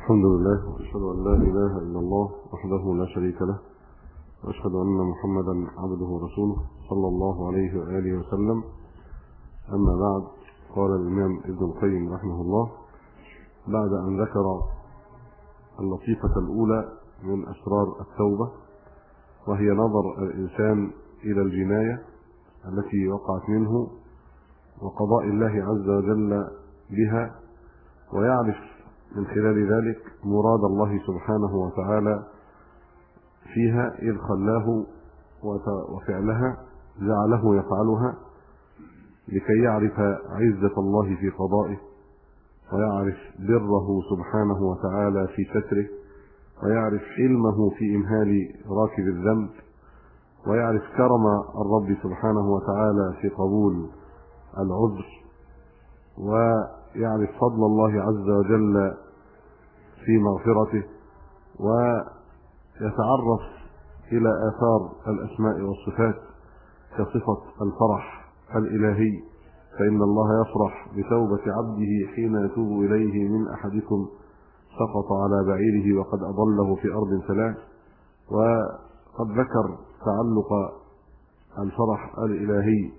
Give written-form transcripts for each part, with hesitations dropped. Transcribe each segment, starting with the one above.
الحمد لله وأشهد أن لا إله إلا الله وحده لا شريك له، وأشهد أن محمدا عبده ورسوله صلى الله عليه وآله وسلم. أما بعد، قال الإمام ابن القيم رحمه الله بعد أن ذكر اللطيفة الأولى من أسرار التوبة، وهي نظر الإنسان إلى الجناية التي وقعت منه وقضاء الله عز وجل بها، ويعرف من خلال ذلك مراد الله سبحانه وتعالى فيها، إذ خلاه وفعلها جعله يفعلها لكي يعرف عزة الله في قضائه، ويعرف بره سبحانه وتعالى في ستره، ويعرف حلمه في إمهال راكب الذنب، ويعرف كرم الرب سبحانه وتعالى في قبول العذر، ويعرف فضل الله عز وجل في مغفرته، ويتعرف إلى آثار الأسماء والصفات كصفة الفرح الإلهي، فإن الله يفرح بتوبة عبده حين يتوب إليه من أحدكم سقط على بعيره وقد أضله في أرض ثلاث. وقد ذكر تعلق الفرح الإلهي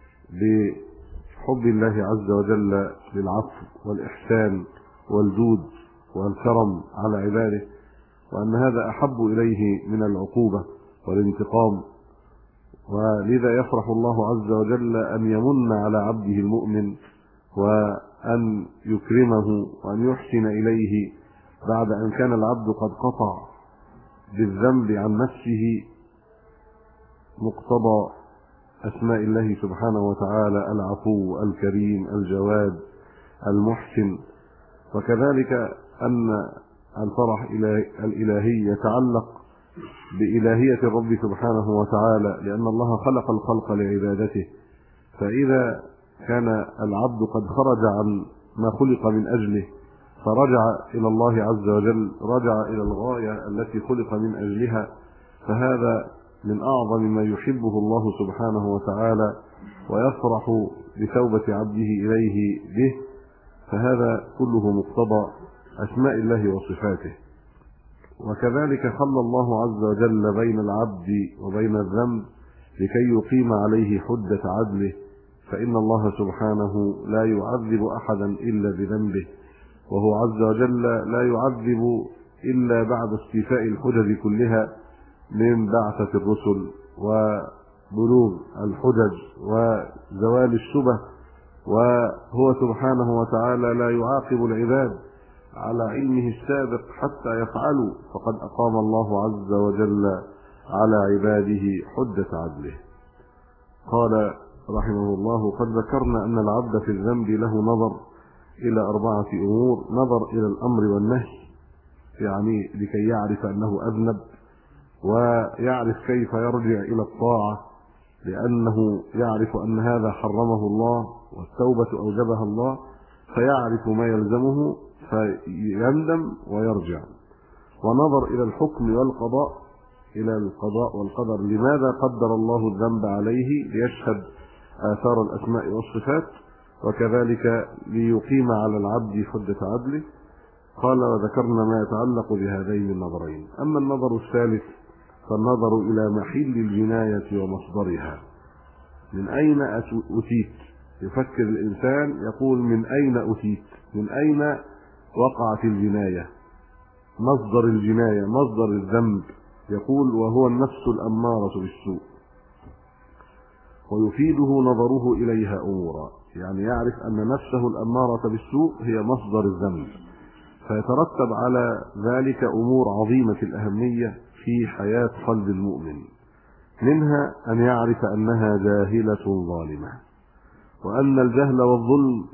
بحب الله عز وجل للعفو والإحسان والجود والكرم على عباده، وأن هذا أحب إليه من العقوبة والانتقام، ولذا يفرح الله عز وجل أن يمن على عبده المؤمن وأن يكرمه وأن يحسن إليه بعد أن كان العبد قد قطع بالذنب عن نفسه مقتضى أسماء الله سبحانه وتعالى: العفو، الكريم، الجواد، المحسن. وكذلك أن الفرح الإلهي يتعلق بإلهية الرب سبحانه وتعالى، لأن الله خلق الخلق لعبادته، فإذا كان العبد قد خرج عن ما خلق من أجله فرجع إلى الله عز وجل، رجع إلى الغاية التي خلق من أجلها، فهذا من أعظم ما يحبه الله سبحانه وتعالى ويفرح بتوبة عبده إليه به، فهذا كله مقتضى أسماء الله وصفاته. وكذلك خلى الله عز وجل بين العبد وبين الذنب لكي يقيم عليه حدة عدله، فإن الله سبحانه لا يعذب أحدا إلا بذنبه، وهو عز وجل لا يعذب إلا بعد استيفاء الحجج كلها من بعثة الرسل وبلوغ الحجج وزوال الشبه، وهو سبحانه وتعالى لا يعاقب العباد على علمه السابق حتى يفعلوا، فقد أقام الله عز وجل على عباده حجة عدله. قال رحمه الله: قد ذكرنا أن العبد في الذنب له نظر إلى 4 أمور: نظر إلى الأمر والنهي، يعني لكي يعرف أنه أذنب، ويعرف كيف يرجع إلى الطاعة لأنه يعرف أن هذا حرمه الله والتوبة أوجبها الله، فيعرف ما يلزمه فيندم ويرجع. ونظر إلى الحكم والقضاء، إلى القضاء والقدر، لماذا قدر الله الذنب عليه؟ ليشهد آثار الأسماء والصفات، وكذلك ليقيم على العبد حجة عدله. قال: وذكرنا ما يتعلق بهذين النظرين. أما النظر الثالث فالنظر إلى محل الجناية ومصدرها. من أين أتيت؟ يفكر الإنسان يقول: من أين أتيت؟ من أين وقعت الجناية؟ مصدر الجناية، مصدر الذنب، يقول: وهو النفس الأمارة بالسوء. ويفيده نظره إليها أمورا، يعني يعرف أن نفسه الأمارة بالسوء هي مصدر الذنب، فيترتب على ذلك أمور عظيمة الأهمية في حياة قلب المؤمن، منها أن يعرف أنها جاهلة ظالمة، وأن الجهل والظلم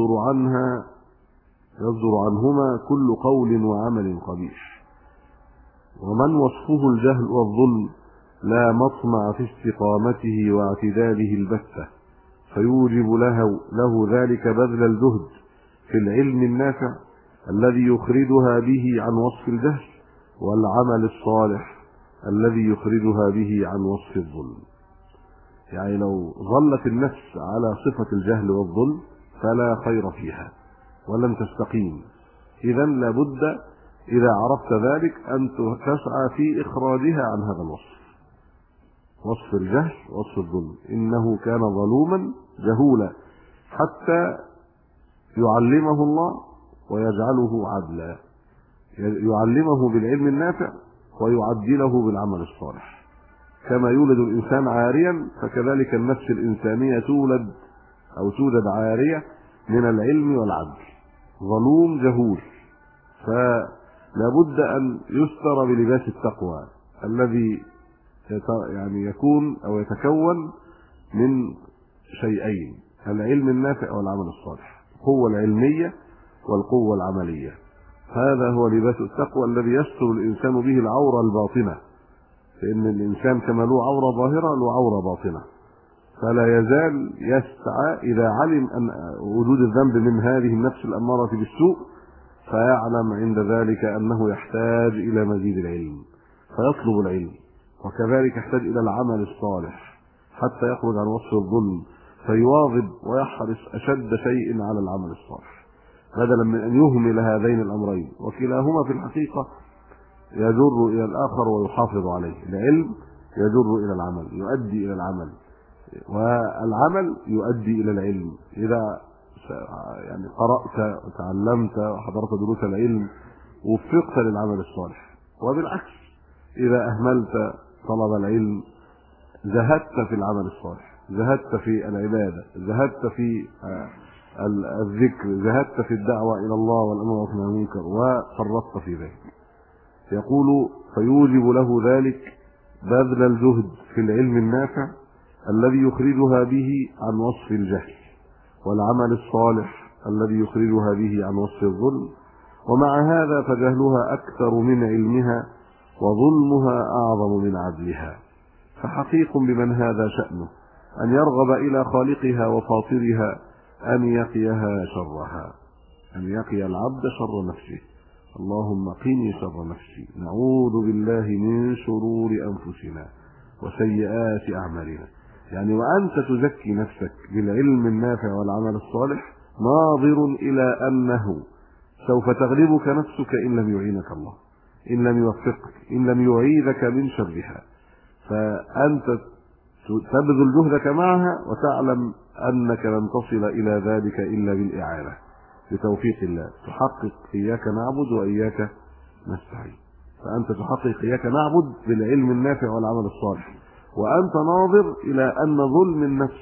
يصدر عنهما كل قول وعمل قبيح، ومن وصفه الجهل والظلم لا مطمع في استقامته واعتداله البتة، فيوجب له ذلك بذل الجهد في العلم النافع الذي يخرجها به عن وصف الجهل، والعمل الصالح الذي يخرجها به عن وصف الظلم. يعني لو ظلت النفس على صفة الجهل والظلم فلا خير فيها ولن تستقيم، إذن لابد إذا عرفت ذلك أن تسعى في إخراجها عن هذا الوصف، وصف الجهل، وصف الظلم. إنه كان ظلوما جهولا، حتى يعلمه الله ويجعله عدلا، يعلمه بالعلم النافع ويعدله بالعمل الصالح. كما يولد الإنسان عاريا، فكذلك النفس الإنسانية تولد أو توجد عارية من العلم والعدل. ظلوم جهول، فلا بد أن يستر بلباس التقوى الذي يعني يكون أو يتكون من شيئين: العلم النافع والعمل الصالح، القوة العلمية والقوة العملية. هذا هو لباس التقوى الذي يستر الإنسان به العورة الباطنة، لأن الإنسان كما له عورة ظاهرة له عورة باطنة، فلا يزال يسعى إذا علم أن وجود الذنب من هذه النفس الأمارة بالسوء، فيعلم عند ذلك أنه يحتاج إلى مزيد العلم فيطلب العلم، وكذلك يحتاج إلى العمل الصالح حتى يخرج عن وصف الظلم، فيواظب ويحرص أشد شيء على العمل الصالح بدلا من أن يهمل هذين الأمرين، وكلاهما في الحقيقة يجر إلى الآخر ويحافظ عليه. العلم يجر إلى العمل، يؤدي إلى العمل، والعمل يؤدي إلى العلم. إذا يعني قرأت وتعلمت وحضرت دروس العلم وفقت للعمل الصالح، وبالعكس إذا أهملت طلب العلم زهدت في العمل الصالح، زهدت في العبادة، زهدت في الذكر، زهدت في الدعوة إلى الله والأمر عن المنكر، وفرطت في ذلك. يقول: فيوجب له ذلك بذل الجهد في العلم النافع الذي يخرجها به عن وصف الجهل، والعمل الصالح الذي يخرجها به عن وصف الظلم. ومع هذا فجهلها أكثر من علمها، وظلمها أعظم من عدلها. فحقيق بمن هذا شأنه أن يرغب إلى خالقها وفاطرها أن يقيها شرها، أن يقي العبد شر نفسه. اللهم قني شر نفسي، نعوذ بالله من شرور أنفسنا وسيئات أعمالنا. يعني وأنت تزكي نفسك بالعلم النافع والعمل الصالح ناظر إلى أنه سوف تغلبك نفسك إن لم يعينك الله، إن لم يوفقك، إن لم يعيذك من شرها. فأنت تبذل جهدك معها وتعلم أنك لن تصل إلى ذلك إلا بالإعانة بتوفيق الله. تحقق إياك نعبد وإياك نستعين، فأنت تحقق إياك نعبد بالعلم النافع والعمل الصالح، وأنت ناظر إلى أن ظلم النفس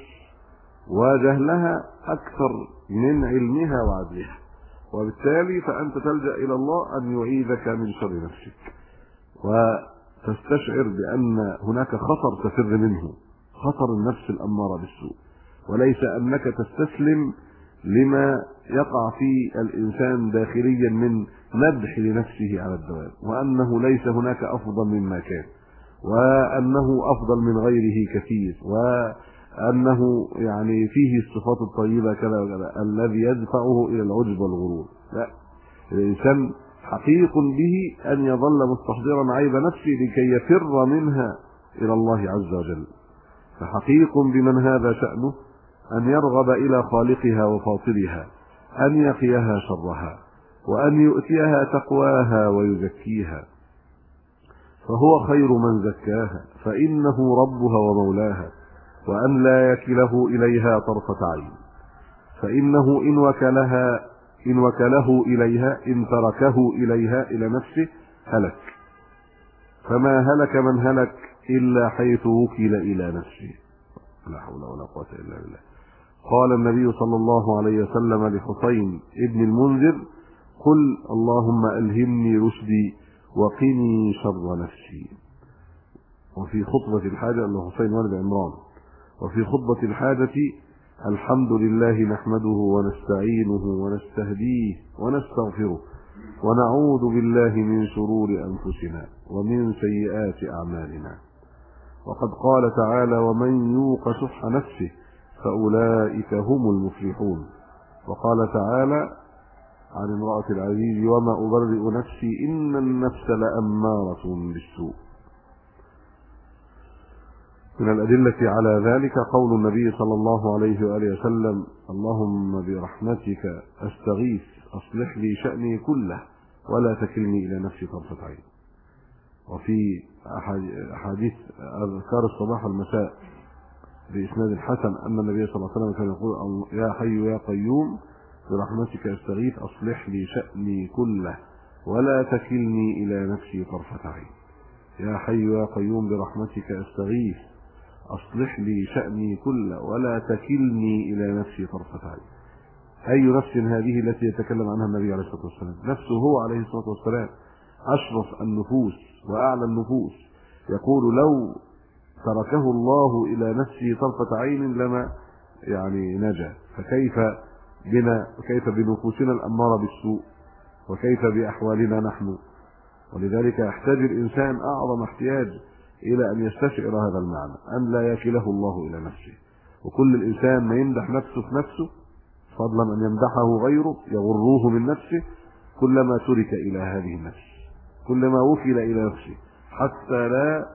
وجهلها أكثر من علمها وعدلها، وبالتالي فأنت تلجأ إلى الله أن يعيذك من شر نفسك، وتستشعر بأن هناك خطر تفر منه، خطر النفس الأمارة بالسوء، وليس أنك تستسلم لما يقع في الإنسان داخليا من مدح لنفسه على الدوام، وأنه ليس هناك أفضل مما كان، وأنه أفضل من غيره كثير، وأنه يعني فيه الصفات الطيبة كذا وكذا الذي يدفعه إلى العجب والغرور. لا، الإنسان حقيق به أن يظل مستحضرا عيب نفسه لكي يفر منها إلى الله عز وجل. فحقيق بمن هذا شأنه أن يرغب إلى خالقها وفاطرها أن يقيها شرها، وأن يؤتيها تقواها ويزكيها، فهو خير من زكاها، فإنه ربها ومولاها، وأن لا يكله إليها طرفة عين، فإنه إن وكله إليها، إن تركه إليها إلى نفسه هلك، فما هلك من هلك إلا حيث وكل إلى نفسه. لا حول ولا قوة إلا بالله. قال النبي صلى الله عليه وسلم لحسين ابن المنذر: قل اللهم ألهمني رشدي وقني شر نفسي. وفي خطبة الحاجة لحسين ولد عمران. وفي خطبة الحاجة: الحمد لله نحمده ونستعينه ونستهديه ونستغفره ونعوذ بالله من شرور أنفسنا ومن سيئات أعمالنا. وقد قال تعالى: ومن يوق شح نفسه فأولئك هم المفلحون. وقال تعالى عن امرأة العزيز: وما أبرئ نفسي إن النفس لأمارة بالسوء. من الأدلة على ذلك قول النبي صلى الله عليه وآله وسلم: اللهم برحمتك أستغيث أصلح لي شأني كله ولا تكلني إلى نفسي طرفة عين. وفي أحاديث أذكار الصباح والمساء بإسناد حسن أن النبي صلى الله عليه وسلم كان يقول: يا حي يا قيوم برحمتك أستغيث أصلح لي شأني كله ولا تكلني إلى نفسي طرفة عين. يا حي يا قيوم برحمتك أستغيث أصلح لي شأني كله ولا تكلني إلى نفسي طرفة عين. أي نفس هذه التي يتكلم عنها النبي عليه الصلاة والسلام؟ نفسه هو عليه الصلاة والسلام أشرف النفوس وأعلى النفوس، يقول: لو تركه الله إلى نفسه طرفة عين لما نجا. فكيف بنا وكيف بنفوسنا الأمارة بالسوء وكيف بأحوالنا نحن؟ ولذلك يحتاج الإنسان أعظم احتياج إلى أن يستشعر هذا المعنى، أن لا يكله الله إلى نفسه. وكل الإنسان ما يمدح نفسه في نفسه فضلا أن يمدحه غيره يغروه من نفسه، كلما ترك إلى هذه النفس، كلما وكل إلى نفسه، حتى لا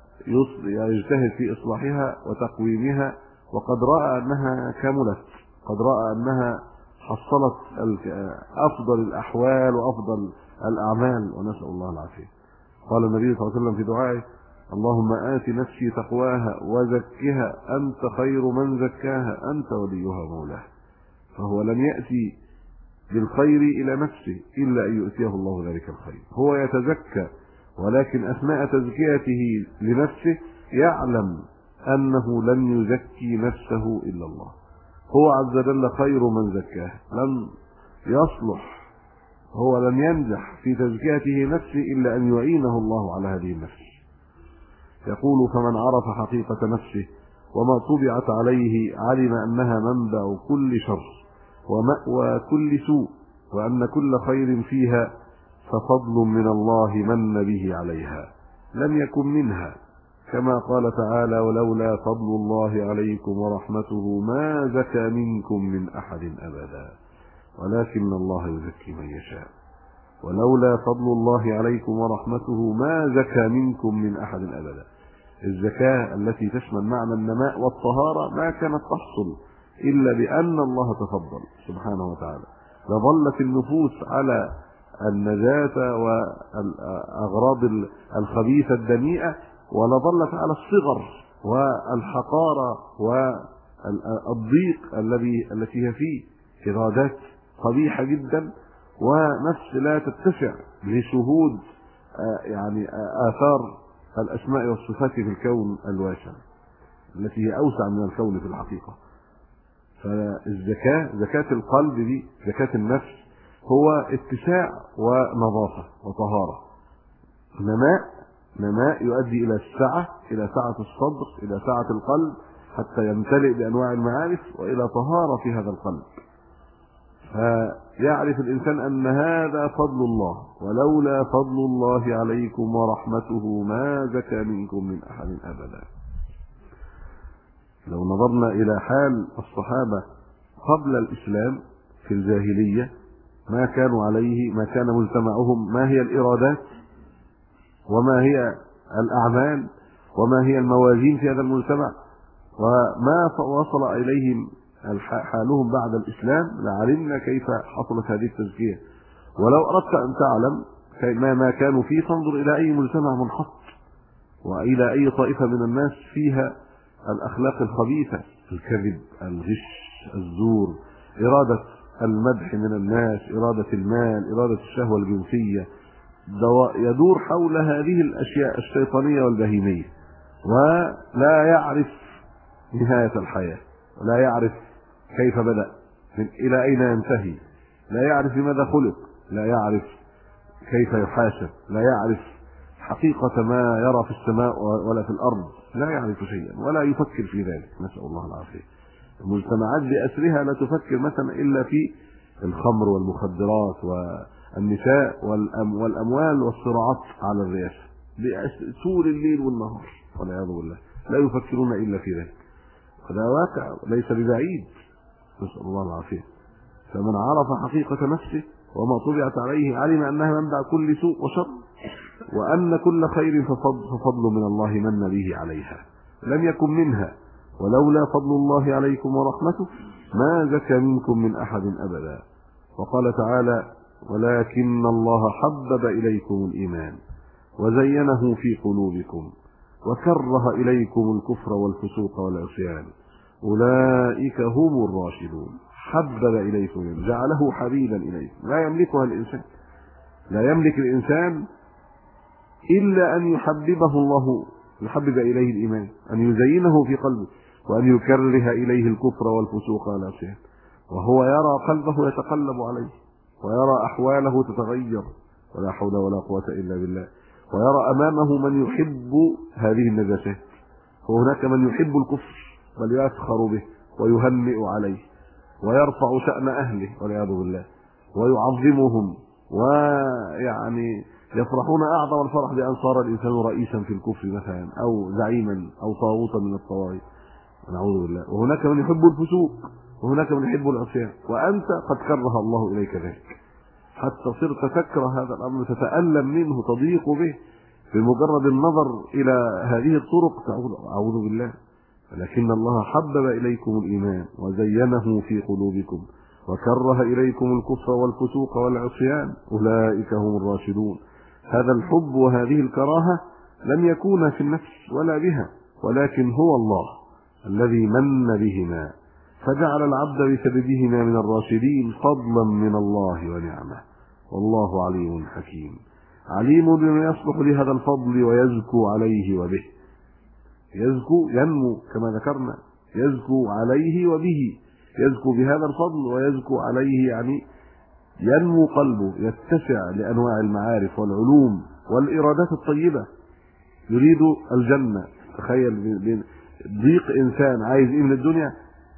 يجتهد في إصلاحها وتقويمها. وقد رأى أنها كملت، قد رأى أنها حصلت أفضل الأحوال وأفضل الأعمال، ونسأل الله العافية. قال النبي صلى الله عليه وسلم في دعائه: اللهم آت نفسي تقواها وزكها أنت خير من زكاها أنت وليها مولاها. فهو لم يأتي بالخير إلى نفسه إلا أن يؤتيه الله ذلك الخير. هو يتزكى، ولكن أثناء تزكيته لنفسه يعلم أنه لن يزكي نفسه إلا الله. هو عز وجل خير من زكاه، لن يصلح، هو لن ينجح في تزكيته نفسه إلا أن يعينه الله على هذه النفس. يقول: فمن عرف حقيقة نفسه وما طبعت عليه علم أنها منبع كل شر ومأوى كل سوء، وأن كل خير فيها ففضل من الله من به عليها لم يكن منها، كما قال تعالى: ولولا فضل الله عليكم ورحمته ما زكى منكم من أحد أبدا ولكن الله يزكي من يشاء. ولولا فضل الله عليكم ورحمته ما زكى منكم من أحد أبدا. الزكاة التي تشمل معنى النماء والطهارة ما كانت تحصل إلا بأن الله تفضل سبحانه وتعالى، لظلت النفوس على النجاة والأغراض الخبيثة الدنيئة، ولظلت على الصغر والحقارة والضيق التي هي فيه، إرادات قبيحة جدا، ونفس لا تتسع لشهود آثار الأسماء والصفات في الكون الواسع التي هي أوسع من الكون في الحقيقة. فالزكاة، زكاة القلب دي، زكاة النفس، هو اتساع ونظافة وطهارة. نماء يؤدي إلى السعة، إلى سعة الصدر، إلى سعة القلب حتى يمتلئ بأنواع المعارف، وإلى طهارة في هذا القلب. فيعرف الإنسان أن هذا فضل الله، ولولا فضل الله عليكم ورحمته ما زكى منكم من أحد أبدا. لو نظرنا إلى حال الصحابة قبل الإسلام في الجاهلية، ما كانوا عليه، ما كان مجتمعهم، ما هي الإرادات وما هي الأعمال وما هي الموازين في هذا المجتمع، وما وصل إليهم حالهم بعد الإسلام، لعلمنا كيف حصلت هذه التزكية. ولو أردت أن تعلم ما كانوا فيه، فانظر إلى أي مجتمع منحط، وإلى أي طائفة من الناس فيها الأخلاق الخبيثة، الكذب، الغش، الزور، إرادة المدح من الناس، إرادة المال، إرادة الشهوة الجنسية، يدور حول هذه الأشياء الشيطانية والبهيمية، ولا يعرف نهاية الحياة، ولا يعرف كيف بدأ، إلى أين ينتهي، لا يعرف لماذا خلق، لا يعرف كيف يحاسب، لا يعرف حقيقة ما يرى في السماء ولا في الأرض، لا يعرف شيئا ولا يفكر في ذلك، نسأل الله العافية. المجتمعات بأسرها لا تفكر مثلا إلا في الخمر والمخدرات والنساء والأموال والصراعات على الرئاسة، طول الليل والنهار والعياذ بالله، لا يفكرون إلا في ذلك. هذا واقع ليس ببعيد، نسأل الله العافية. فمن عرف حقيقة نفسه وما طبعت عليه علم أنها منبع كل سوء وشر، وأن كل خير ففضل من الله من به عليها لم يكن منها، ولولا فضل الله عليكم ورحمته ما زكى منكم من أحد أبدا. وقال تعالى: ولكن الله حبب إليكم الإيمان وزينه في قلوبكم وكره إليكم الكفر والفسوق والعصيان أولئك هم الراشدون. حبب إليكم، جعله حبيبا إليكم، لا يملكها الإنسان، لا يملك الإنسان إلا أن يحببه الله، يحبب إليه الإيمان، أن يزينه في قلبه، وأن يكره إليه الكفر والفسوق والعصيان، وهو يرى قلبه يتقلب عليه، ويرى أحواله تتغير، ولا حول ولا قوة إلا بالله، ويرى أمامه من يحب هذه النجاسات، وهناك من يحب الكفر بل يسخر به ويهنئ عليه ويرفع شأن أهله والعياذ بالله ويعظمهم، ويعني يفرحون أعظم الفرح بأن صار الإنسان رئيسا في الكفر مثلا، أو زعيما أو طاغوتا من الطواغيت، نعوذ بالله. وهناك من يحب الفسوق، وهناك من يحب العصيان، وأنت قد كره الله إليك ذلك حتى صرت تكره هذا الأمر، تتألم منه، تضيق به بمجرد النظر إلى هذه الطرق، أعوذ بالله. لكن الله حبب إليكم الإيمان وزينه في قلوبكم وكره إليكم الكفر والفسوق والعصيان أولئك هم الراشدون. هذا الحب وهذه الكراهة لم يكون في النفس ولا بها، ولكن هو الله الذي من بهما، فجعل العبد بسببهما من الراشدين فضلا من الله ونعمة، والله عليم حكيم، عليم بما يصلح لهذا الفضل ويزكو عليه وبه. يزكو ينمو كما ذكرنا، يزكو عليه وبه، يزكو بهذا الفضل ويزكو عليه، يعني ينمو قلبه، يتسع لأنواع المعارف والعلوم والإرادات الطيبة، يريد الجنة. تخيل ضيق إنسان عايز إيه من الدنيا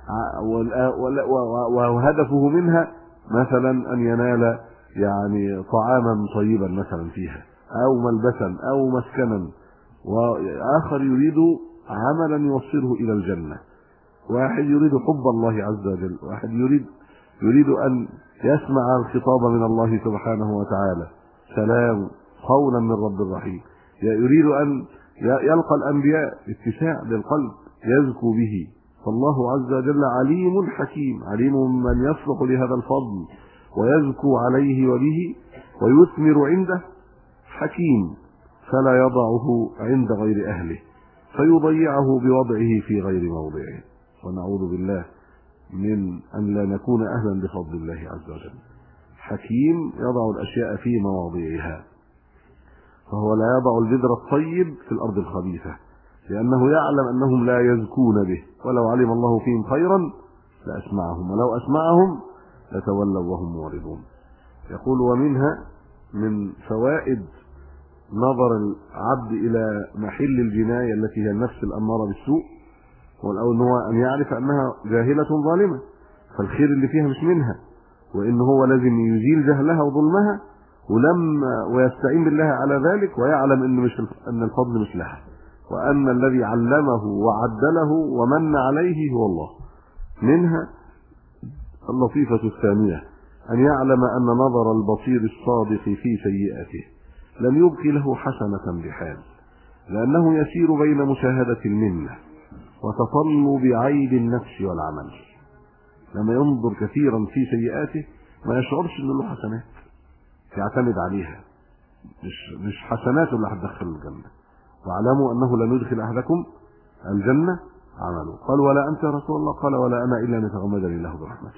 وهدفه منها مثلا أن ينال يعني طعاما طيبا مثلا فيها، أو ملبسا أو مسكنا، وآخر يريد عملا يوصله إلى الجنة، واحد يريد حب الله عز وجل، واحد يريد أن يسمع الخطاب من الله سبحانه وتعالى، سلام قولا من رب رحيم، يريد أن يلقى الأنبياء، اتساع للقلب يزكو به. فالله عز وجل عليم حكيم، عليم من يصلح لهذا الفضل ويزكو عليه وبه ويثمر عنده، حكيم فلا يضعه عند غير أهله فيضيعه بوضعه في غير موضعه، ونعوذ بالله من أن لا نكون أهلا بفضل الله عز وجل. حكيم يضع الأشياء في مواضعها، فهو لا يضع البذر الطيب في الأرض الخبيثة، لأنه يعلم أنهم لا يزكون به، ولو علم الله فيهم خيرا لأسمعهم، ولو أسمعهم لتولوا وهم معرضون. يقول ومنها من فوائد نظر العبد إلى محل الجناية التي هي النفس الأمارة بالسوء، والأول هو أن يعرف أنها جاهلة ظالمة، فالخير اللي فيها مش منها، وإن هو لازم يزيل جهلها وظلمها ويستعين بالله على ذلك، ويعلم أن الفضل مش لها، وأن الذي علمه وعدله ومن عليه هو الله. منها اللطيفة الثانية أن يعلم أن نظر البصير الصادق في سيئته لم يبقي له حسنة بحال، لأنه يسير بين مشاهدة المنة وتطلب عيب النفس والعمل. لما ينظر كثيرا في سيئاته ما يشعرش أنه له حسنات يعتمد عليها، مش حسناته اللي هتدخل الجنة. واعلموا أنه لن يدخل أحدكم الجنة عمله. قال ولا أنت يا رسول الله؟ قال ولا أنا إلا أن يتغمدني الله برحمته.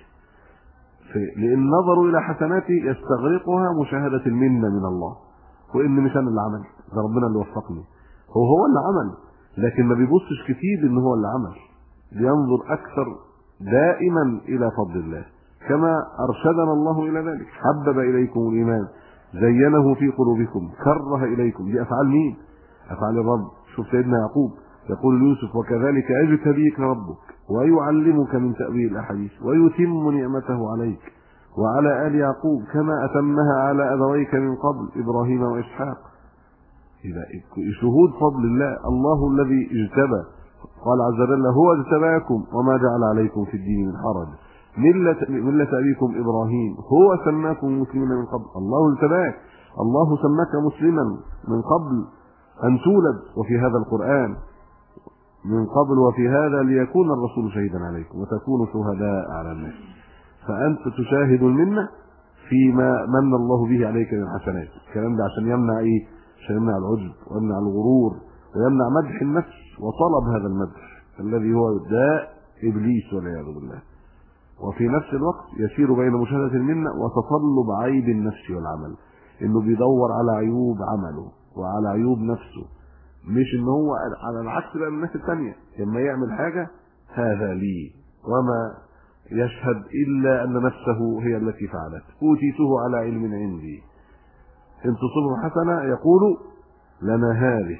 لأن نظروا إلى حسناته يستغرقها مشاهدة المنة من الله، وإن مش أنا اللي عمل، ده ربنا اللي وفقني، هو اللي عمل، لكن ما بيبصش كتير إن هو اللي عمل، بينظر أكثر دائما إلى فضل الله، كما أرشدنا الله إلى ذلك. حبب إليكم الإيمان زينه في قلوبكم كره إليكم. دي أفعال مين؟ أفعال الرب. شوف سيدنا يعقوب يقول ليوسف وكذلك يجتبيك ربك ويعلمك من تأويل الأحاديث ويتم نعمته عليك وعلى آل يعقوب كما أتمها على أبويك من قبل إبراهيم وإسحاق. إذا شهود فضل الله، الله الذي اجتبى، قال عز وجل هو اجتباكم وما جعل عليكم في الدين من حرج ملة أبيكم إبراهيم هو سماكم مسلمين من قبل. الله اجتباك، الله سماك مسلما من قبل أن تولد، وفي هذا القرآن من قبل وفي هذا ليكون الرسول شهيدا عليكم وتكونوا شهداء على الناس. فأنت تشاهد المنة فيما من الله به عليك من الحسنات. الكلام ده عشان يمنع ايه؟ عشان يمنع العجب ويمنع الغرور ويمنع مدح النفس وطلب هذا المدح الذي هو داء ابليس والعياذ بالله. وفي نفس الوقت يسير بين مشاهدة المنة وتطلب عيب النفس والعمل، انه بيدور على عيوب عمله وعلى عيوب نفسه، مش ان هو على العكس بقى من الناس الثانيه لما يعمل حاجه هذا لي وما يشهد الا ان نفسه هي التي فعلت، اوتيته على علم عندي، ان تصبه حسنه يقول لنا هذه،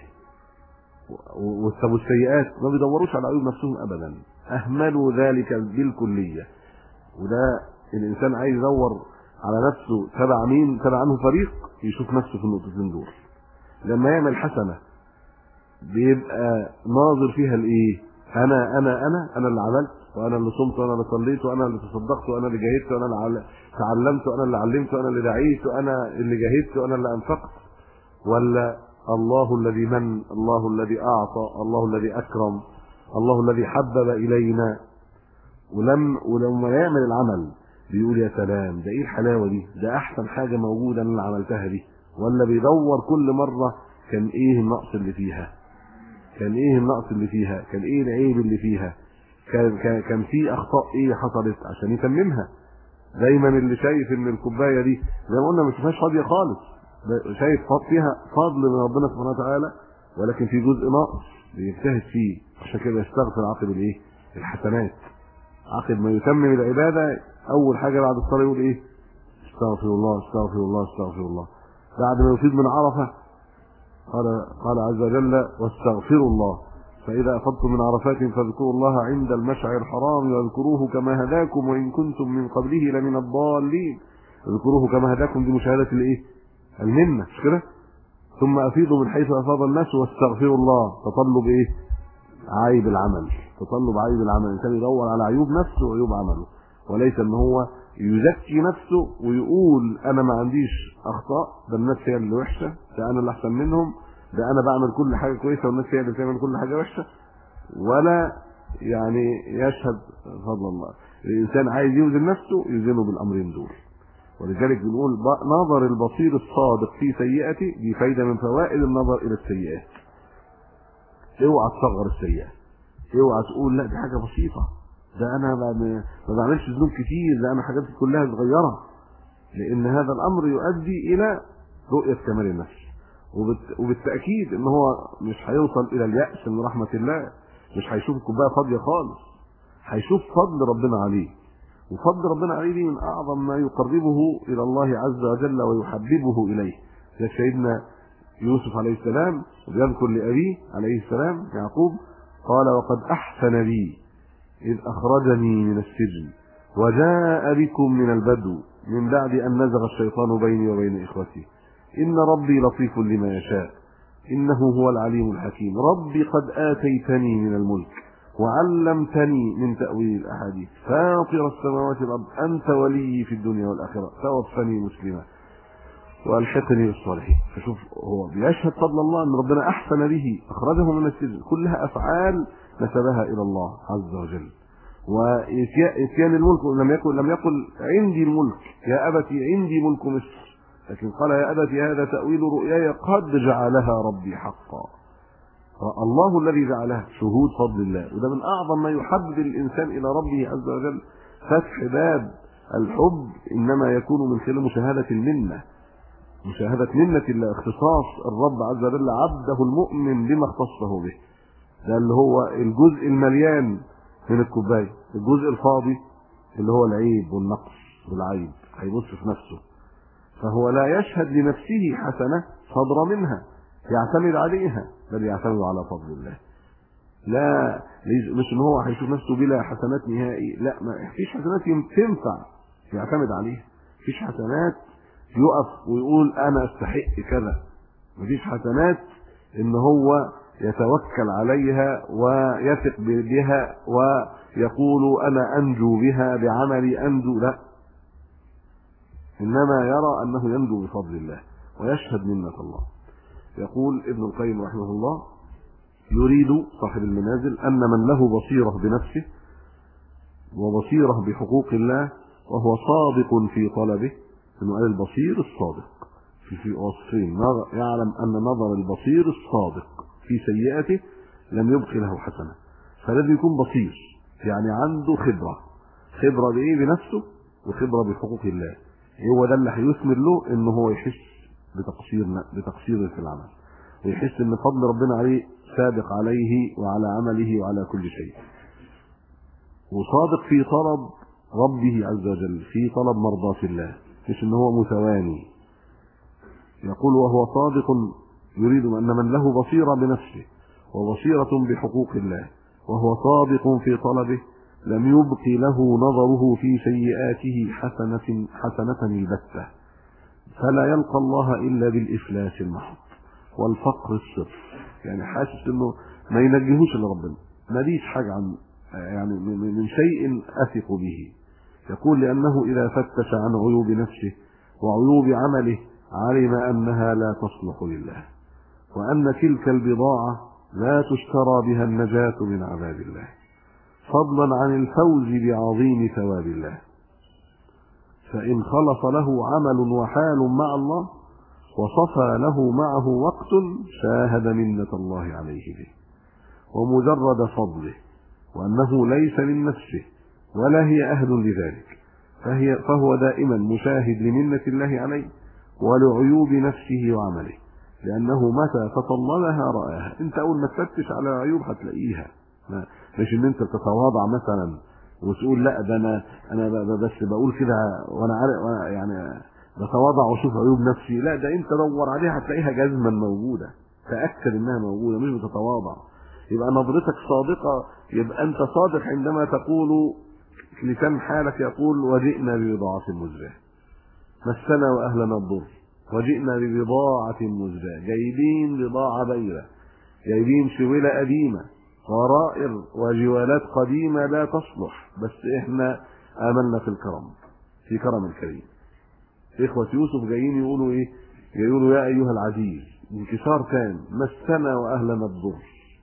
والسيئات ما بيدوروش على عيوب نفسهم ابدا، اهملوا ذلك بالكليه. وده الانسان عايز يدور على نفسه تبع مين؟ تبع عنه فريق، يشوف نفسه في النقطتين دول. لما يعمل حسنه بيبقى ناظر فيها لايه؟ انا اللي عملت، وانا اللي صمت، وانا اللي صليت، وانا اللي تصدقت، وانا اللي جاهدت، وانا اللي تعلمت، وانا اللي علمت، وانا اللي دعيت، وانا اللي جاهدت، وانا اللي انفقت، ولا الله الذي من، الله الذي اعطى، الله الذي اكرم، الله الذي حبب الينا. ولما يعمل العمل بيقول يا سلام، ده ايه الحلاوه دي، ده احسن حاجه موجوده انا اللي عملتها دي، ولا بيدور كل مره كان ايه النقص اللي فيها، كان ايه النقص اللي فيها، كان ايه العيب اللي فيها، كان في اخطاء ايه حصلت عشان يتممها. دايما اللي شايف ان الكوبايه دي زي ما قلنا ما تشوفهاش فاضيه خالص، شايف فيها فضل من ربنا سبحانه وتعالى، ولكن في جزء ناقص بيجتهد فيه، عشان كده يستغفر عقب الايه؟ الحسنات. عقب ما يتمم العباده اول حاجه بعد الصلاه يقول ايه؟ استغفر الله استغفر الله استغفر الله. بعد ما يفيد من عرفه قال عز وجل واستغفروا الله، فإذا أفضتم من عرفات فاذكروا الله عند المشعر الحرام واذكروه كما هداكم وإن كنتم من قبله لمن الضالين. اذكروه كما هداكم دي مشاهدة الايه؟ المنة، مش كده؟ ثم أفيضوا من حيث أفاض الناس واستغفروا الله، تطلب ايه؟ عيب العمل، تطلب عيب العمل. الإنسان يدور على عيوب نفسه وعيوب عمله، وليس ان هو يزكي نفسه ويقول انا ما عنديش اخطاء، ده الناس هي اللي وحشه، ده انا اللي احسن منهم، ده انا بعمل كل حاجه كويسه والناس هي اللي بتعمل كل حاجه وحشه، ولا يعني يشهد فضل الله. الانسان عايز يوزن نفسه يوزنه بالامرين دول. ولذلك بنقول نظر البصير الصادق في سيئته دي فايده من فوائد النظر الى السيئات. اوعى تصغر السيئات، اوعى تقول لا دي حاجه بسيطه، ده انا ما بعملش ذنوب كتير، ده انا حاجاتي كلها صغيره، لان هذا الامر يؤدي الى رؤيه كمال النفس. وبالتاكيد ان هو مش هيوصل الى اليأس من رحمه الله، مش هيشوف الكوبايه فاضيه خالص، هيشوف فضل ربنا عليه. وفضل ربنا عليه دي من اعظم ما يقربه الى الله عز وجل ويحببه اليه. ده سيدنا يوسف عليه السلام يذكر لابيه عليه السلام يعقوب قال وقد احسن بي إذ أخرجني من السجن وجاء بكم من البدو من بعد أن نزغ الشيطان بيني وبين إخوتي إن ربي لطيف لما يشاء إنه هو العليم الحكيم ربي قد آتيتني من الملك وعلمتني من تأويل الأحاديث فاطر السماوات والأرض أنت ولي في الدنيا والآخرة توفني مسلما وألحقني بالصالحين. فشوف هو بيشهد فضل الله أن ربنا أحسن به أخرجه من السجن، كلها أفعال نسبها إلى الله عز وجل. وإتيان الملك لم يقل عندي الملك يا أبتي عندي ملك مصر، لكن قال يا أبتي هذا تأويل رؤياي قد جعلها ربي حقا. الله الذي جعلها شهود فضل الله، وده من أعظم ما يحبب الإنسان إلى ربه عز وجل. فتح باب الحب إنما يكون من خلال مشاهدة المنة، مشاهدة منة الله، اختصاص الرب عز وجل عبده المؤمن بما اختصه به. ده اللي هو الجزء المليان من الكوبايه، الجزء الفاضي اللي هو العيب والنقص والعيب هيبص في نفسه، فهو لا يشهد لنفسه حسنه صدر منها يعتمد عليها، بل يعتمد على فضل الله. لا مش ان هو هيشوف نفسه بلا حسنات نهائي، لا ما فيش حسنات تنفع يعتمد عليها، فيش حسنات يقف ويقول انا استحق كذا، مفيش حسنات ان هو يتوكل عليها ويثق بها ويقول انا انجو بها بعملي انجو، لا، انما يرى انه ينجو بفضل الله ويشهد منة الله. يقول ابن القيم رحمه الله يريد صاحب المنازل ان من له بصيرة بنفسه وبصيرة بحقوق الله وهو صادق في طلبه انه قال البصير الصادق في وصفين، يعلم ان نظر البصير الصادق في سيئته لم يبق له حسنه، فالذي يكون بصير يعني عنده خبره بايه؟ بنفسه وخبره بحقوق الله. هو ده اللي هيثمر له ان هو يحس بتقصير في العمل، ويحس ان فضل ربنا عليه سابق عليه وعلى عمله وعلى كل شيء. وصادق في طلب ربه عز وجل، في طلب مرضاة الله، مش ان هو متواني. يقول وهو صادق يريد ان من له بصيرة بنفسه وبصيرة بحقوق الله وهو صادق في طلبه لم يبق له نظره في سيئاته حسنة البتة، فلا يلقى الله الا بالافلاس المحض والفقر الصرف. يعني حاسس انه ما ينجهوش الا ربنا، ماليش حاجه عن يعني من شيء اثق به. يقول لانه اذا فتش عن عيوب نفسه وعيوب عمله علم انها لا تصلح لله، وان تلك البضاعه لا تشترى بها النجاه من عذاب الله، فضلا عن الفوز بعظيم ثواب الله. فان خلص له عمل وحال مع الله وصفى له معه وقت شاهد منة الله عليه به ومجرد فضله، وأنه ليس من نفسه ولا هي أهل لذلك، فهو دائما مشاهد لمنة الله عليه ولعيوب نفسه وعمله، لأنه متى تطللها رآها. أنت أول ما تفتش على عيوب هتلاقيها، مش إن أنت تتواضع مثلا وتقول لا ده أنا بس بقول كده وأنا عارف يعني بتواضع واشوف عيوب نفسي. لا، ده انت دور عليها هتلاقيها جزما موجوده، تاكد انها موجوده، مش بتتواضع. يبقى نظرتك صادقه، يبقى انت صادق عندما تقول لسان حالك يقول وجئنا ببضاعه مزجاه مسنا واهلنا الضر، وجئنا ببضاعه مزجاه، جايبين بضاعه بايره، جايبين شويله قديمه، غرائر وجوالات قديمه لا تصلح، بس احنا املنا في كرم الكريم. إخوة يوسف جايين يقولوا إيه؟ يقولوا يا أيها العزيز، انكسار تام، مسنا وأهلنا الضر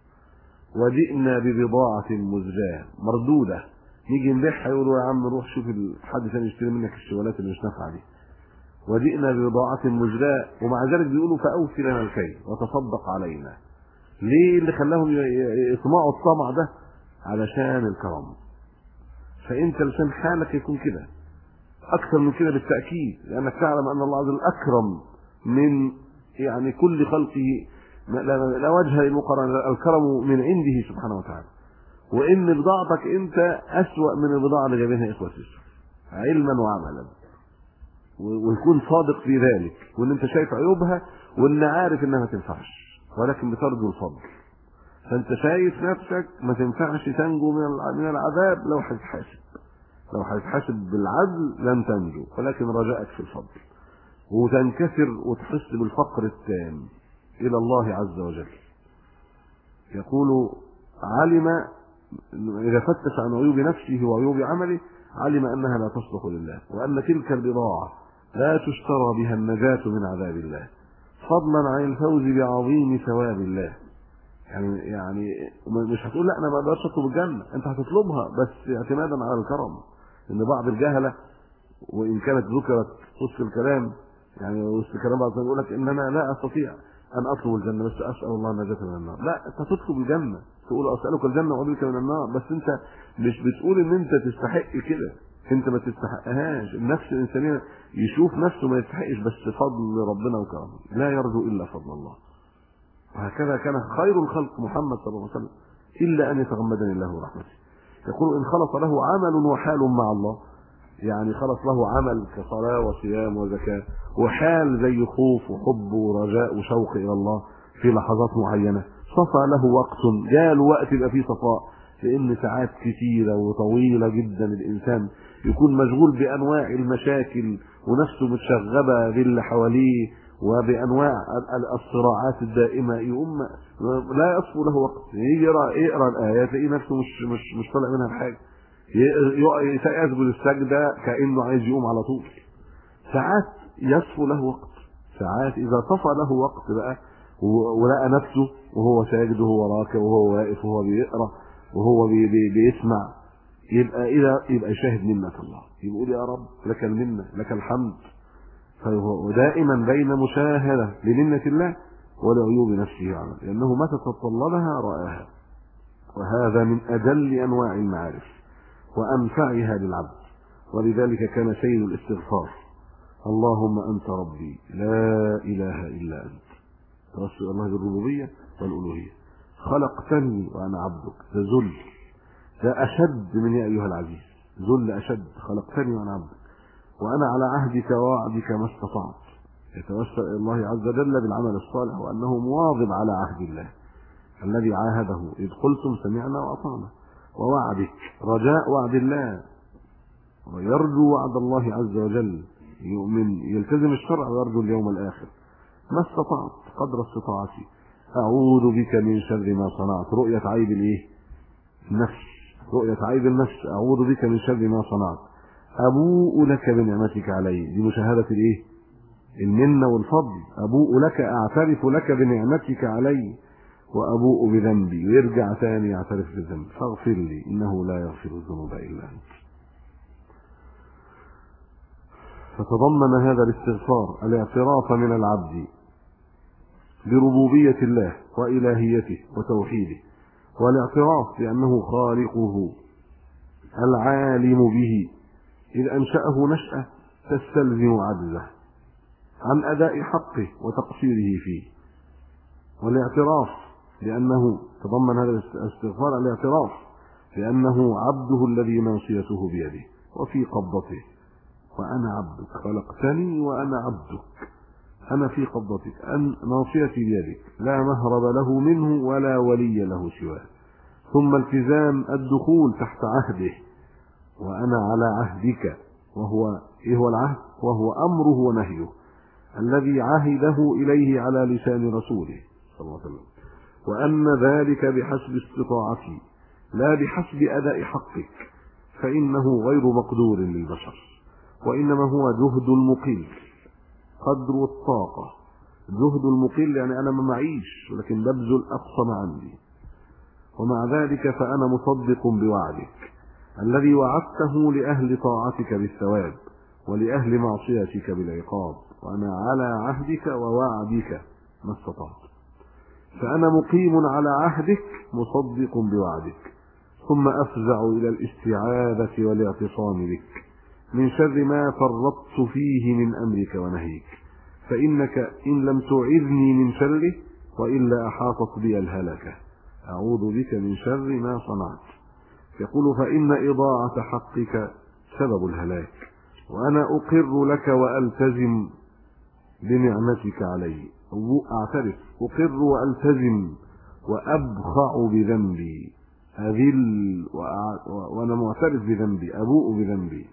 وجئنا ببضاعة مزجاة مردودة، نيجي نبيعها يقولوا يا عم روح شوف حد ثاني يشتري منك الشوالات اللي مش نافعة دي. وجئنا ببضاعة مزجاة، ومع ذلك بيقولوا فأوفي لنا الكيل وتصدق علينا. ليه اللي خلاهم يطمعوا الطمع ده؟ علشان الكرم. فأنت لسان حالك يكون كده أكثر من كده بالتأكيد، لأنك تعلم أن الله عز وجل أكرم من يعني كل خلقه، لا وجه للمقارنة، الكرم من عنده سبحانه وتعالى. وإن بضاعتك أنت أسوأ من البضاعة اللي جايبينها إخوة يوسف علما وعملا، ويكون صادق في ذلك، وإن أنت شايف عيوبها وإن عارف إنها ما تنفعش، ولكن بترجو الفضل. فأنت شايف نفسك ما تنفعش تنجو من العذاب لو هتحاسب بالعدل لن تنجو، ولكن رجائك في الفضل، وتنكسر وتحس بالفقر التام إلى الله عز وجل. يقول علم إذا فتش عن عيوب نفسه وعيوب عمله علم أنها لا تصلح لله، وأن تلك البضاعة لا تشترى بها النجاة من عذاب الله، فضلا عن الفوز بعظيم ثواب الله. يعني مش هتقول لا أنا ما أقدرش أطلب الجنة، أنت هتطلبها بس اعتمادا على الكرم. إن بعض الجهلة وإن كانت ذكرت وسط الكلام، يعني وسط الكلام بعض يقول لك إن أنا لا أستطيع أن أطلب الجنة بس أسأل الله النجاة من النار. لا، أنت تطلب الجنة، تقول أسألك الجنة وأعوذ بك من النار، بس أنت مش بتقول إن أنت تستحق كده، أنت ما تستحقهاش. النفس الإنسانية يشوف نفسه ما يستحقش، بس فضل ربنا وكرمه، لا يرجو إلا فضل الله. وهكذا كان خير الخلق محمد صلى الله عليه وسلم، إلا أن يتغمدني الله برحمته. يقول إن خلص له عمل وحال مع الله، يعني خلص له عمل كصلاة وصيام وزكاة، وحال زي خوف وحب ورجاء وشوق إلى الله في لحظات معينة، صفى له وقت، جاء له وقت يبقى فيه صفاء. لأن ساعات كثيرة وطويلة جدا الإنسان يكون مشغول بأنواع المشاكل ونفسه متشغبة باللي حواليه وبأنواع الصراعات الدائمة، يقوم لا يصفو له وقت. يجي يقرأ الآيات تلاقي نفسه مش طالع منها بحاجة، يسجد السجدة كأنه عايز يقوم على طول. ساعات يصفو له وقت، ساعات إذا صفى له وقت بقى ولقى نفسه وهو ساجد وهو راكع وهو واقف وهو بيقرأ وهو بيسمع، يبقى يشاهد منة الله، يقول يا رب لك المنة لك الحمد، فهو دائما بين مشاهدة لمنة الله ولعيوب نفسه عنه، لأنه متى تطلبها رآها، وهذا من أجل أنواع المعارف وأنفعها للعبد. ولذلك كان سيد الاستغفار: اللهم أنت ربي لا إله إلا أنت. توسل الله بالربوبية والألوهية. خلقتني وأنا عبدك. ده ذل، ده أشد من يا أيها العزيز، ذل أشد. خلقتني وأنا عبدك، وأنا على عهدك ووعدك ما استطعت. يتوسل إلى الله عز وجل بالعمل الصالح، وأنه مواظب على عهد الله الذي عاهده إذ قلتم سمعنا وأطعنا. ووعدك، رجاء وعد الله، ويرجو وعد الله عز وجل، يؤمن يلتزم الشرع ويرجو اليوم الآخر. ما استطعت قدر استطاعتي. أعوذ بك من شر ما صنعت. رؤية عيب النفس، رؤية عيب النفس. أعوذ بك من شر ما صنعت. أبوء لك بنعمتك علي. دي مشاهدة المنة والفضل. أبوء لك، أعترف لك بنعمتك علي، وأبوء بذنبي. ويرجع ثاني يعترف بالذنب. فاغفر لي إنه لا يغفر الذنوب إلا أنت. فتضمن هذا الاستغفار الاعتراف من العبد بربوبية الله وإلهيته وتوحيده، والاعتراف بأنه خالقه العالم به إذ أنشأه نشأة تستلزم عجزه عن أداء حقه وتقصيره فيه. والاعتراف بأنه تضمن هذا الاستغفار الاعتراف بأنه عبده الذي ناصيته بيده وفي قبضته. وأنا عبدك، خلقتني وأنا عبدك، أنا في قبضتك، أن ناصيتي بيدك، لا مهرب له منه ولا ولي له سواه. ثم التزام الدخول تحت عهده، وأنا على عهدك، وهو إيه هو العهد؟ وهو أمره ونهيه الذي عهده إليه على لسان رسوله صلى الله عليه وسلم. وأن ذلك بحسب استطاعتي لا بحسب أداء حقك، فإنه غير مقدور للبشر، وإنما هو جهد المقل قدر الطاقة. جهد المقل يعني أنا ما معيش، ولكن ببذل أقصى ما عندي. ومع ذلك فأنا مصدق بوعدك الذي وعدته لأهل طاعتك بالثواب ولأهل معصيتك بالعقاب، وأنا على عهدك ووعدك ما استطعت. فأنا مقيم على عهدك مصدق بوعدك، ثم أفزع إلى الاستعاذة والاعتصام بك من شر ما فرطت فيه من أمرك ونهيك، فإنك إن لم تعذني من شره وإلا أحاطت بي الهلكة. أعوذ بك من شر ما صنعت. يقول: فإن إضاعة حقك سبب الهلاك، وأنا أقر لك وألتزم بنعمتك علي. أعترف، أقر وألتزم وأبخع بذنبي، أذل وأنا معترف بذنبي، أبوء بذنبي.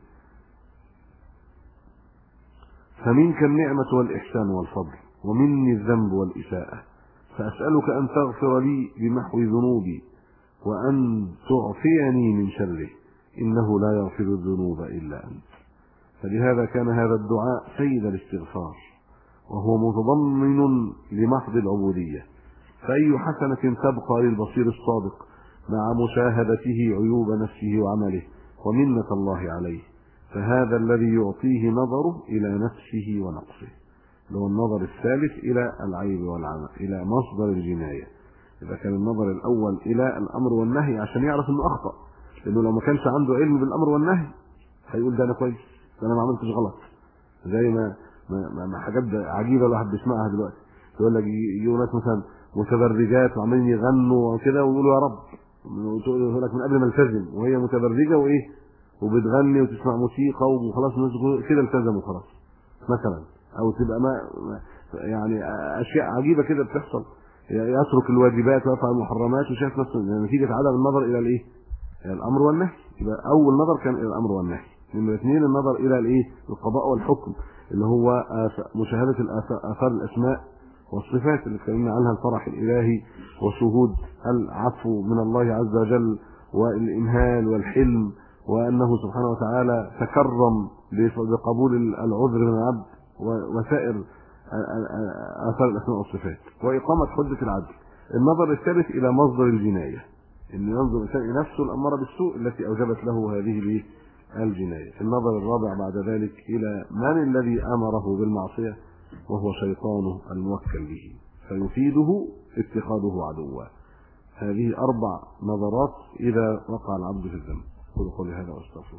فمنك النعمة والإحسان والفضل، ومني الذنب والإساءة، فأسألك أن تغفر لي بمحو ذنوبي، وأن تعفيني من شره، إنه لا يغفر الذنوب إلا أنت. فلهذا كان هذا الدعاء سيد الاستغفار، وهو متضمن لمحض العبودية. فأي حسنة تبقى للبصير الصادق مع مشاهدته عيوب نفسه وعمله ومنة الله عليه؟ فهذا الذي يعطيه نظره إلى نفسه ونقصه، اللي هو النظر الثالث إلى العيب والعمل، إلى مصدر الجناية. إذا كان النظر الأول إلى الأمر والنهي عشان يعرف إنه أخطأ، لأنه لو ما كانش عنده علم بالأمر والنهي هيقول ده أنا كويس، ده أنا ما عملتش غلط. زي ما حاجات عجيبة الواحد بيسمعها دلوقتي، يقول لك يجوا ناس مثلا متبرجات وعمالين يغنوا وكده ويقولوا يا رب، يقول لك من قبل ما التزم وهي متبرجة وإيه وبتغني وتسمع موسيقى وخلاص الناس كده التزموا خلاص مثلا. او تبقى ما يعني اشياء عجيبه كده بتحصل، يترك الواجبات ويفعل المحرمات وشايف نفسه نتيجه عدم النظر الى الايه؟ الى الامر والنهي. يبقى اول نظر كان الى الامر والنهي. نمرة 2 النظر الى الايه؟ القضاء والحكم، اللي هو مشاهده اثار الاسماء والصفات اللي اتكلمنا عنها، الفرح الالهي وشهود العفو من الله عز وجل والامهال والحلم، وأنه سبحانه وتعالى تكرم بقبول العذر من العبد وسائر آثار الأسماء والصفات، وإقامة حجة العدل. النظر الثالث إلى مصدر الجناية، إن ينظر الإنسان إلى نفسه الأمارة بالسوء التي أوجبت له الجناية. النظر الرابع بعد ذلك إلى من الذي أمره بالمعصية، وهو شيطانه الموكل به، فيفيده اتخاذه عدوا. هذه 4 نظرات إذا وقع العبد في الذنب. قولوا قولي هذا واستغفر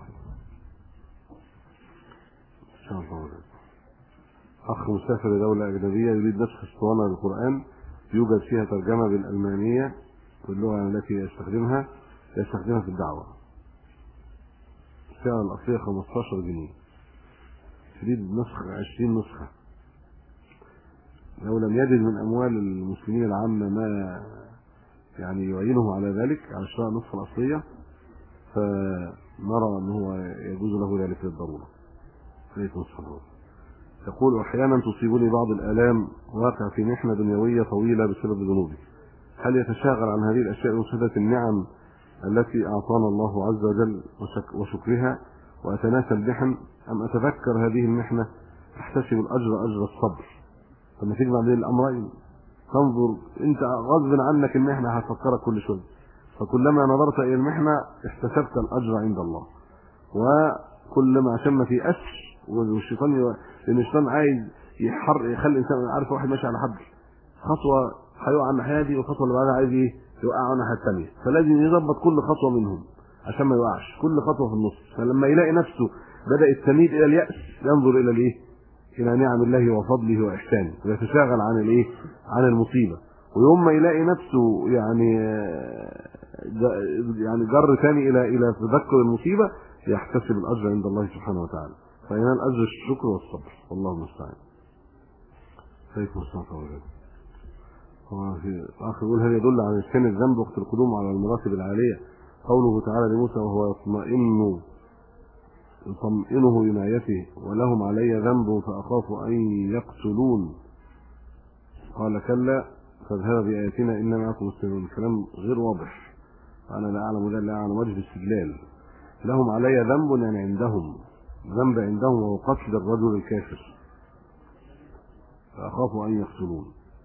الله. أخ مسافر لدولة أجنبية يريد نسخ اسطوانة للقرآن يوجد فيها ترجمة بالألمانية واللغة التي يستخدمها في الدعوة. السعر الأصلية 15 جنيه. يريد نسخ 20 نسخة. لو لم يجد من أموال المسلمين العامة ما يعني يعينه على ذلك على شراء النسخة الأصلية، فنرى أنه يجوز له ذلك للضرورة. عليكم السلام. يقول: أحيانا تصيبني بعض الآلام، واقع في محنة دنيوية طويلة بسبب ذنوبي. هل يتشاغل عن هذه الأشياء وشدة النعم التي أعطانا الله عز وجل وشكرها وأتناسى المحن، أم أتذكر هذه المحنة أحتسب الأجر أجر الصبر؟ لما تجمع بين الأمرين تنظر أنت غصب عنك المحنة هتفكرك كل شوية، فكلما نظرت إلى المحنة احتسبت الأجر عند الله. وكلما عشان ما في أسر والشيطان، لأن الشيطان عايز يخلي الإنسان عارف واحد ماشي على حبل، خطوة هيقع عن الناحية دي والخطوة اللي بعدها عايز يوقع عن الناحية الثانية، فلازم يظبط كل خطوة منهم عشان ما يوقعش، كل خطوة في النص. فلما يلاقي نفسه بدأت تميل إلى اليأس ينظر إلى إلى نعم الله وفضله وإحسانه ويتشاغل عن المصيبة. ويوم ما يلاقي نفسه يعني جر ثاني إلى تذكر المصيبة يحتسب الأجر عند الله سبحانه وتعالى، فينال أجر الشكر والصبر، والله المستعان. عليكم السلام ورحمة الله. هو في آخر يقول: هل يدل على إسكان الذنب وقت القدوم على المراتب العالية قوله تعالى لموسى وهو يطمئنه بنعيته: ولهم علي ذنب فأخاف أن يقتلون، قال: كلا فاذهب بآياتنا إنا معكم مستمعون. الكلام غير واضح، أنا لا أعلم لا أعلم وجه الاستدلال. لهم علي ذنب يعني عندهم ذنب عندهم، وهو قتل الرجل الكافر، فأخاف أن يقتلون.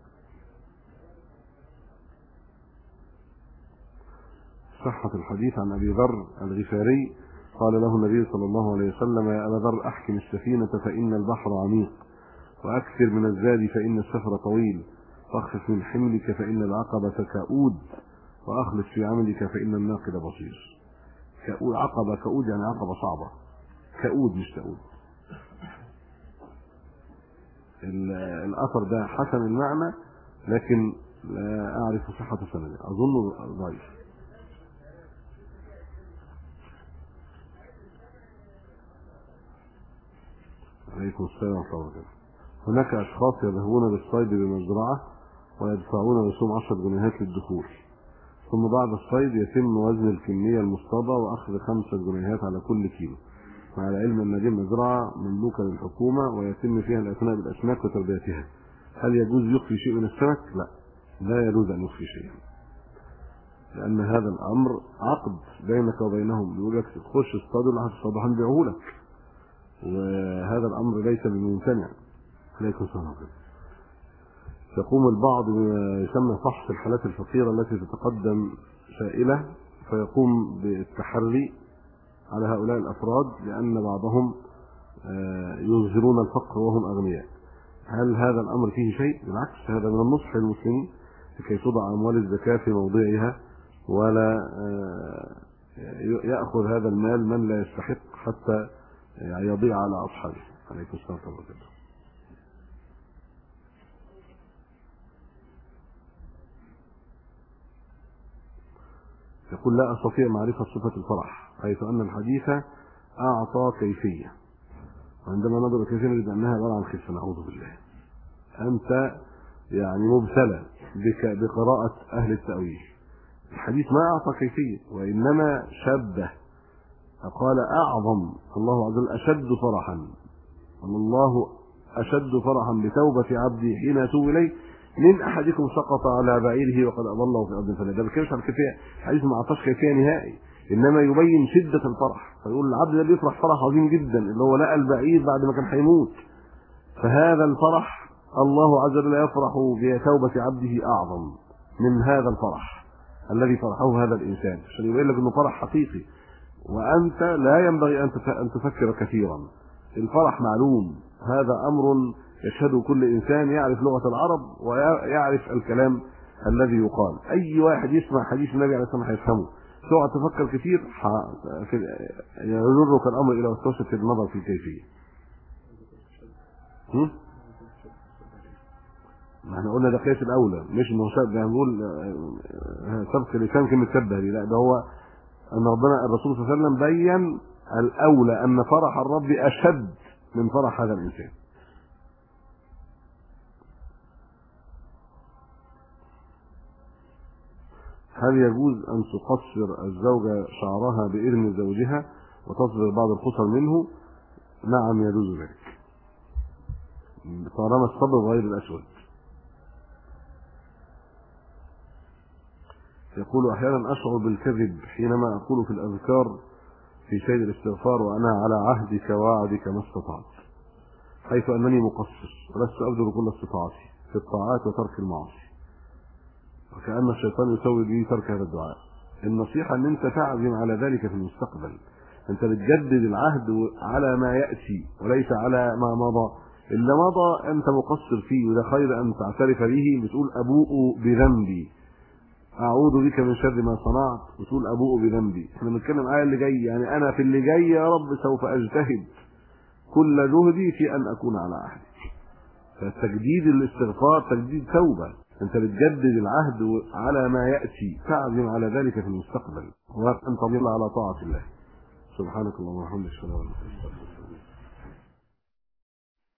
صحة الحديث عن أبي ذر الغفاري قال له النبي صلى الله عليه وسلم: يا أبا ذر أحكم السفينة فإن البحر عميق، وأكثر من الزاد فإن السفر طويل، واخفف من حملك فإن العقبة كؤود، وأخلص في عملك فإن الناقد بصير. عقبة كؤود يعني عقبة صعبة، كؤود مش تؤود. الأثر ده حسن المعنى لكن لا أعرف صحة سنده، أظن ضعيف. عليكم السلام ورحمة الله. هناك أشخاص يذهبون للصيد بمزرعة ويدفعون رسوم 10 جنيهات للدخول، ثم بعد الصيد يتم وزن الكمية المصطادة وأخذ 5 جنيهات على كل كيلو، مع العلم أن هذه المزرعة مملوكة للحكومة ويتم فيها الاعتناء بالأسماك وتربيتها. هل يجوز يخفي شيء من السمك؟ لا يجوز أن يخفي شيئا، لأن هذا الأمر عقد بينك وبينهم، يقول لك تخش اصطاد اللي هتصطاده هنبيعه لك، وهذا الأمر ليس بممتنع. عليكم السلام. يقوم البعض بما يسمى فحص الحالات الفقيرة التي تتقدم سائلة، فيقوم بالتحري على هؤلاء الأفراد لأن بعضهم يظهرون الفقر وهم أغنياء. هل هذا الأمر فيه شيء؟ بالعكس، هذا من النصح للمسلمين لكي توضع أموال الزكاة في موضعها، ولا يأخذ هذا المال من لا يستحق حتى يضيع على أصحابه. عليكم السلام ورحمة الله. يقول: لا أستطيع معرفة صفة الفرح، حيث أن الحديث أعطى كيفية، وعندما نظر كيفية نجد أنها عبارة عن خفة. نعوذ بالله. أنت يعني مبتلى بقراءة أهل التأويل. الحديث ما أعطى كيفية، وإنما شبه، قال: أعظم الله عز وجل أشد فرحا، الله أشد فرحا بتوبة عبدي حين يتوب إليه من أحدكم سقط على بعيره وقد أضله في أرض فلا. ده بكيفش عن كيفية، الحديث ما أعطاش كيفية نهائي، إنما يبين شدة الفرح، فيقول العبد ده بيفرح فرح عظيم جدا اللي هو لقى البعير بعد ما كان هيموت، فهذا الفرح الله عز وجل يفرح بتوبة عبده أعظم من هذا الفرح الذي فرحه هذا الإنسان، عشان يبين لك إنه فرح حقيقي. وأنت لا ينبغي أن تفكر كثيرا. الفرح معلوم، هذا أمر يشهده كل إنسان يعرف لغة العرب ويعرف الكلام الذي يقال. أي واحد يسمع حديث النبي عليه الصلاة والسلام هيفهمه. تقعد تفكر كثير يجرك الأمر إلى وسوسة النظر في الكيفية. ما احنا قلنا ده قياس الأولى، مش إنه ده هنقول سبق لسان كلمة سبه دي، لا ده هو أن ربنا الرسول صلى الله عليه وسلم بين الأولى أن فرح الرب أشد من فرح هذا الإنسان. هل يجوز أن تقصر الزوجة شعرها بإذن زوجها وتصبر بعض القصر منه؟ نعم يجوز ذلك طالما الصبر غير الأسود. يقول أحيانا أشعر بالكذب حينما أقول في الأذكار في سيد الاستغفار وأنا على عهدك ووعدك ما استطعت، حيث أنني مقصر ولست أبذل كل استطاعتي في الطاعات وترك المعاصي، وكأن الشيطان يسوي لي ترك هذا الدعاء. النصيحة أن أنت تعزم على ذلك في المستقبل، أنت بتجدد العهد على ما يأتي وليس على ما مضى. اللي مضى أنت مقصر فيه، وده خير أن تعترف به. بتقول أبوء بذنبي، أعوذ بك من شر ما صنعت، وتقول أبوء بذنبي. احنا بنتكلم على اللي جاي، يعني أنا في اللي جاي يا رب سوف أجتهد كل جهدي في أن أكون على عهدك. فتجديد الاستغفار تجديد توبة، أنت بتجدد العهد على ما يأتي، تعزم على ذلك في المستقبل وأن تضل على طاعة الله. سبحانك اللهم وبحمدك، اشهد ان لا اله الا انت.